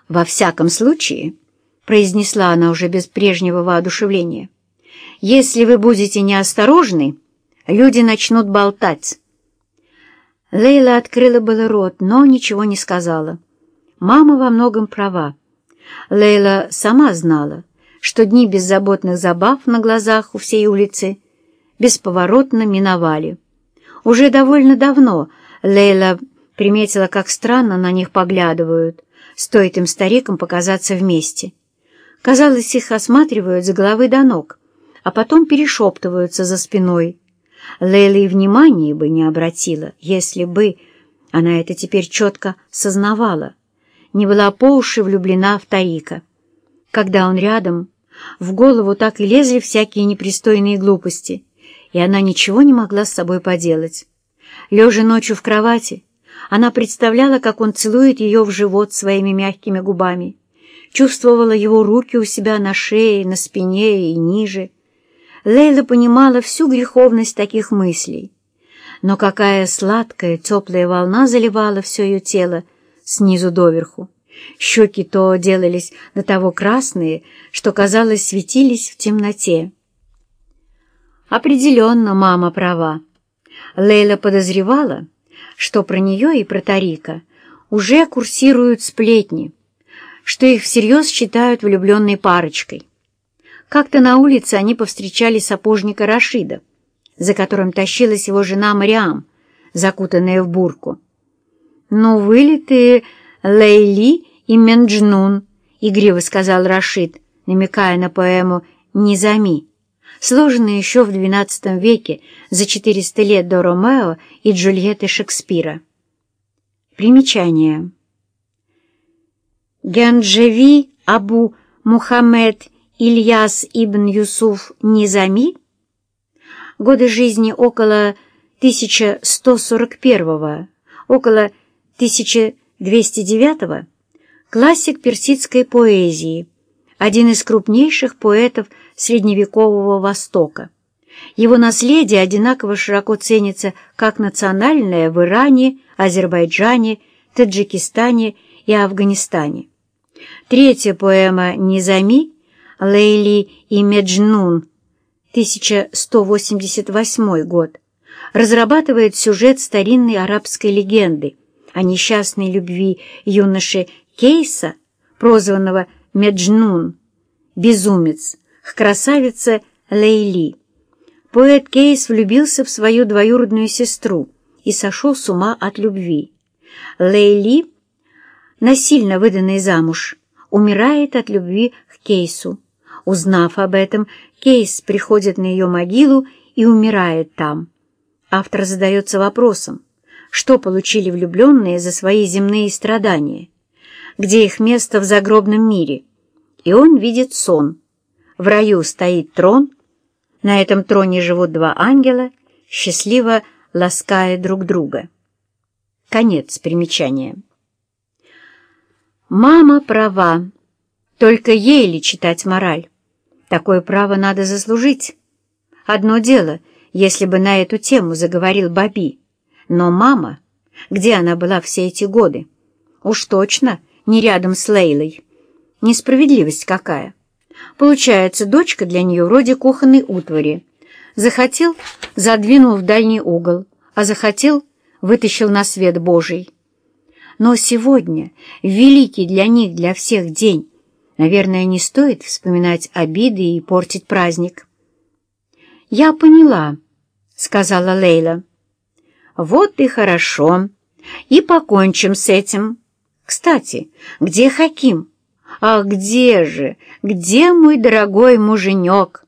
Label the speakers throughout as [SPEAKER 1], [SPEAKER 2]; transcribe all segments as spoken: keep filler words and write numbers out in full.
[SPEAKER 1] «Во всяком случае», — произнесла она уже без прежнего воодушевления, «если вы будете неосторожны, люди начнут болтать». Лейла открыла было рот, но ничего не сказала. Мама во многом права. Лейла сама знала, что дни беззаботных забав на глазах у всей улицы бесповоротно миновали. Уже довольно давно Лейла приметила, как странно на них поглядывают, стоит им старикам показаться вместе. Казалось, их осматривают с головы до ног, а потом перешептываются за спиной. Лейла и внимания бы не обратила, если бы, она это теперь четко сознавала, не была по уши влюблена в Тарика. Когда он рядом, в голову так и лезли всякие непристойные глупости, и она ничего не могла с собой поделать. Лежа ночью в кровати, она представляла, как он целует ее в живот своими мягкими губами, чувствовала его руки у себя на шее, на спине и ниже. Лейла понимала всю греховность таких мыслей, но какая сладкая, теплая волна заливала все ее тело снизу доверху. Щеки то делались до того красные, что, казалось, светились в темноте. Определенно, мама права. Лейла подозревала, что про нее и про Тарика уже курсируют сплетни, что их всерьез считают влюбленной парочкой. Как-то на улице они повстречали сапожника Рашида, за которым тащилась его жена Мариам, закутанная в бурку. «Ну, вылитые Лейли и Менджнун», — игриво сказал Рашид, намекая на поэму «Низами», сложенную еще в двенадцатом веке, за четыреста лет до Ромео и Джульетты Шекспира. Примечание. Гянджеви Абу Мухаммед Ильяс ибн Юсуф Низами, годы жизни около тысяча сто сорок первого, около тысяча двести девятого, классик персидской поэзии, один из крупнейших поэтов средневекового Востока. Его наследие одинаково широко ценится как национальное в Иране, Азербайджане, Таджикистане и Афганистане. Третья поэма «Низами» «Лейли и Меджнун» тысяча сто восемьдесят восьмой год разрабатывает сюжет старинной арабской легенды о несчастной любви юноши Кейса, прозванного Меджнун, безумец, к красавице Лейли. Поэт Кейс влюбился в свою двоюродную сестру и сошел с ума от любви. Лейли, насильно выданная замуж, умирает от любви к Кейсу. Узнав об этом, Кейс приходит на ее могилу и умирает там. Автор задается вопросом, что получили влюбленные за свои земные страдания, где их место в загробном мире, и он видит сон. В раю стоит трон, на этом троне живут два ангела, счастливо лаская друг друга. Конец примечания. Мама права, только ей ли читать мораль? Такое право надо заслужить. Одно дело, если бы на эту тему заговорил Баби, но мама, где она была все эти годы? Уж точно не рядом с Лейлой. Несправедливость какая! Получается, дочка для нее вроде кухонной утвари. Захотел — задвинул в дальний угол, а захотел — вытащил на свет Божий. Но сегодня, великий для них, для всех день, наверное, не стоит вспоминать обиды и портить праздник. «Я поняла», — сказала Лейла. «Вот и хорошо. И покончим с этим. Кстати, где Хаким? Ах, где же, где мой дорогой муженек?»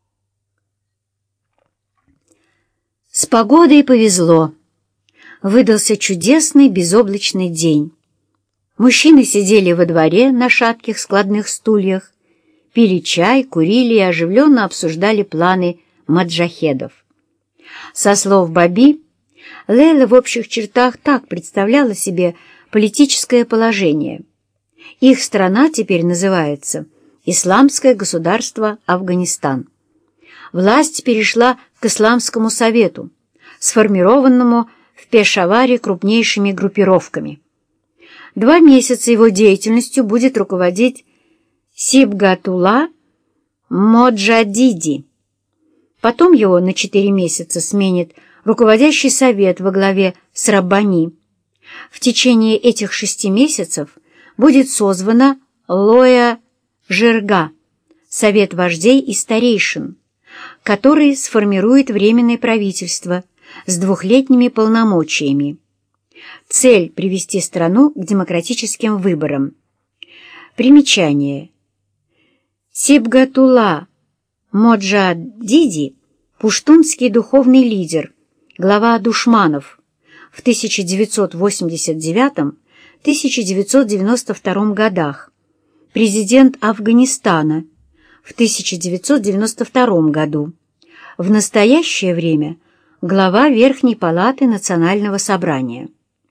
[SPEAKER 1] С погодой повезло. Выдался чудесный безоблачный день. Мужчины сидели во дворе на шатких складных стульях, пили чай, курили и оживленно обсуждали планы маджахедов. Со слов Баби, Лейла в общих чертах так представляла себе политическое положение. Их страна теперь называется Исламское государство Афганистан. Власть перешла к Исламскому совету, сформированному в Пешаваре крупнейшими группировками. Два месяца его деятельностью будет руководить Сибгатулла Моджадиди. Потом его на четыре месяца сменит руководящий совет во главе с Раббани. В течение этих шести месяцев будет созвана Лоя Жирга, совет вождей и старейшин, который сформирует временное правительство с двухлетними полномочиями. Цель – привести страну к демократическим выборам. Примечание. Сибгатулла Моджадиди – пуштунский духовный лидер, глава душманов в тысяча девятьсот восемьдесят девятом — тысяча девятьсот девяносто втором годах, президент Афганистана в тысяча девятьсот девяносто втором году, в настоящее время глава Верхней палаты Национального собрания.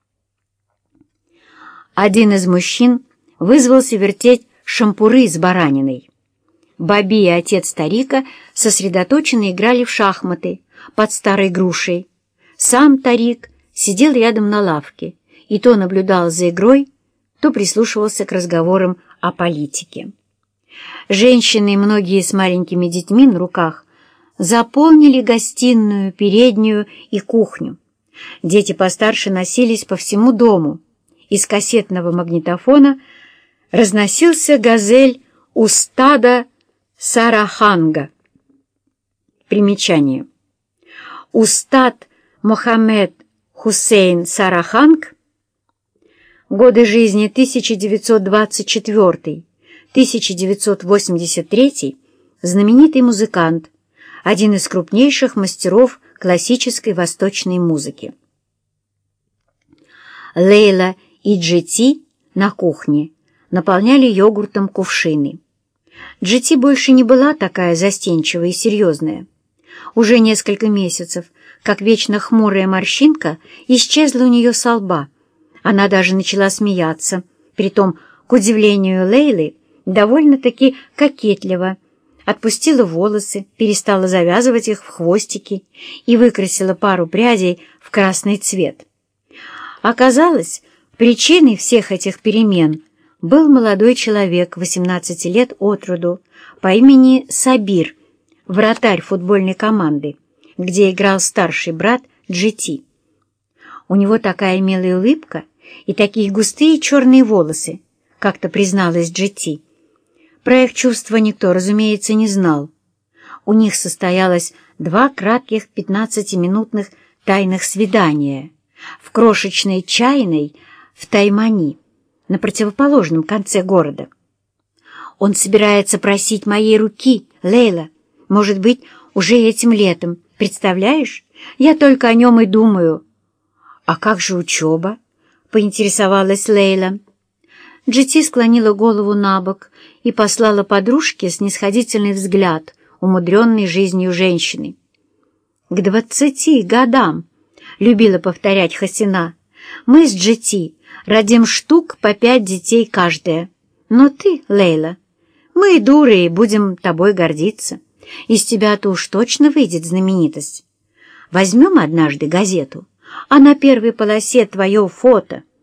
[SPEAKER 1] Один из мужчин вызвался вертеть шампуры с бараниной. Баби и отец Тарика сосредоточенно играли в шахматы под старой грушей. Сам Тарик сидел рядом на лавке и то наблюдал за игрой, то прислушивался к разговорам о политике. Женщины, многие с маленькими детьми на руках, заполнили гостиную, переднюю и кухню. Дети постарше носились по всему дому. Из кассетного магнитофона разносился газель Устада Сараханга. Примечание. Устад Мохаммед Хусейн Сараханг, годы жизни тысяча девятьсот двадцать четвёртый — тысяча девятьсот восемьдесят третий, знаменитый музыкант, один из крупнейших мастеров классической восточной музыки. Лейла и Джити на кухне наполняли йогуртом кувшины. Джити больше не была такая застенчивая и серьезная. Уже несколько месяцев, как вечно хмурая морщинка, исчезла у нее со лба. Она даже начала смеяться, притом, к удивлению Лейлы, довольно-таки кокетливо, отпустила волосы, перестала завязывать их в хвостики и выкрасила пару прядей в красный цвет. Оказалось, причиной всех этих перемен был молодой человек, восемнадцати лет от роду, по имени Сабир, вратарь футбольной команды, где играл старший брат Джити. У него такая милая улыбка и такие густые черные волосы, как-то призналась Джити. Про их чувства никто, разумеется, не знал. У них состоялось два кратких пятнадцатиминутных тайных свидания в крошечной чайной в Таймани, на противоположном конце города. Он собирается просить моей руки, Лейла, может быть, уже этим летом. Представляешь? Я только о нем и думаю. А как же учеба? Поинтересовалась Лейла. Джити склонила голову на бок и послала подружке снисходительный взгляд, умудренный жизнью женщины. «К двадцати годам», — любила повторять Хасина, — «мы с Джити родим штук по пять детей каждая. Но ты, Лейла, мы дуры и будем тобой гордиться. Из тебя-то уж точно выйдет знаменитость. Возьмем однажды газету, а на первой полосе твое фото —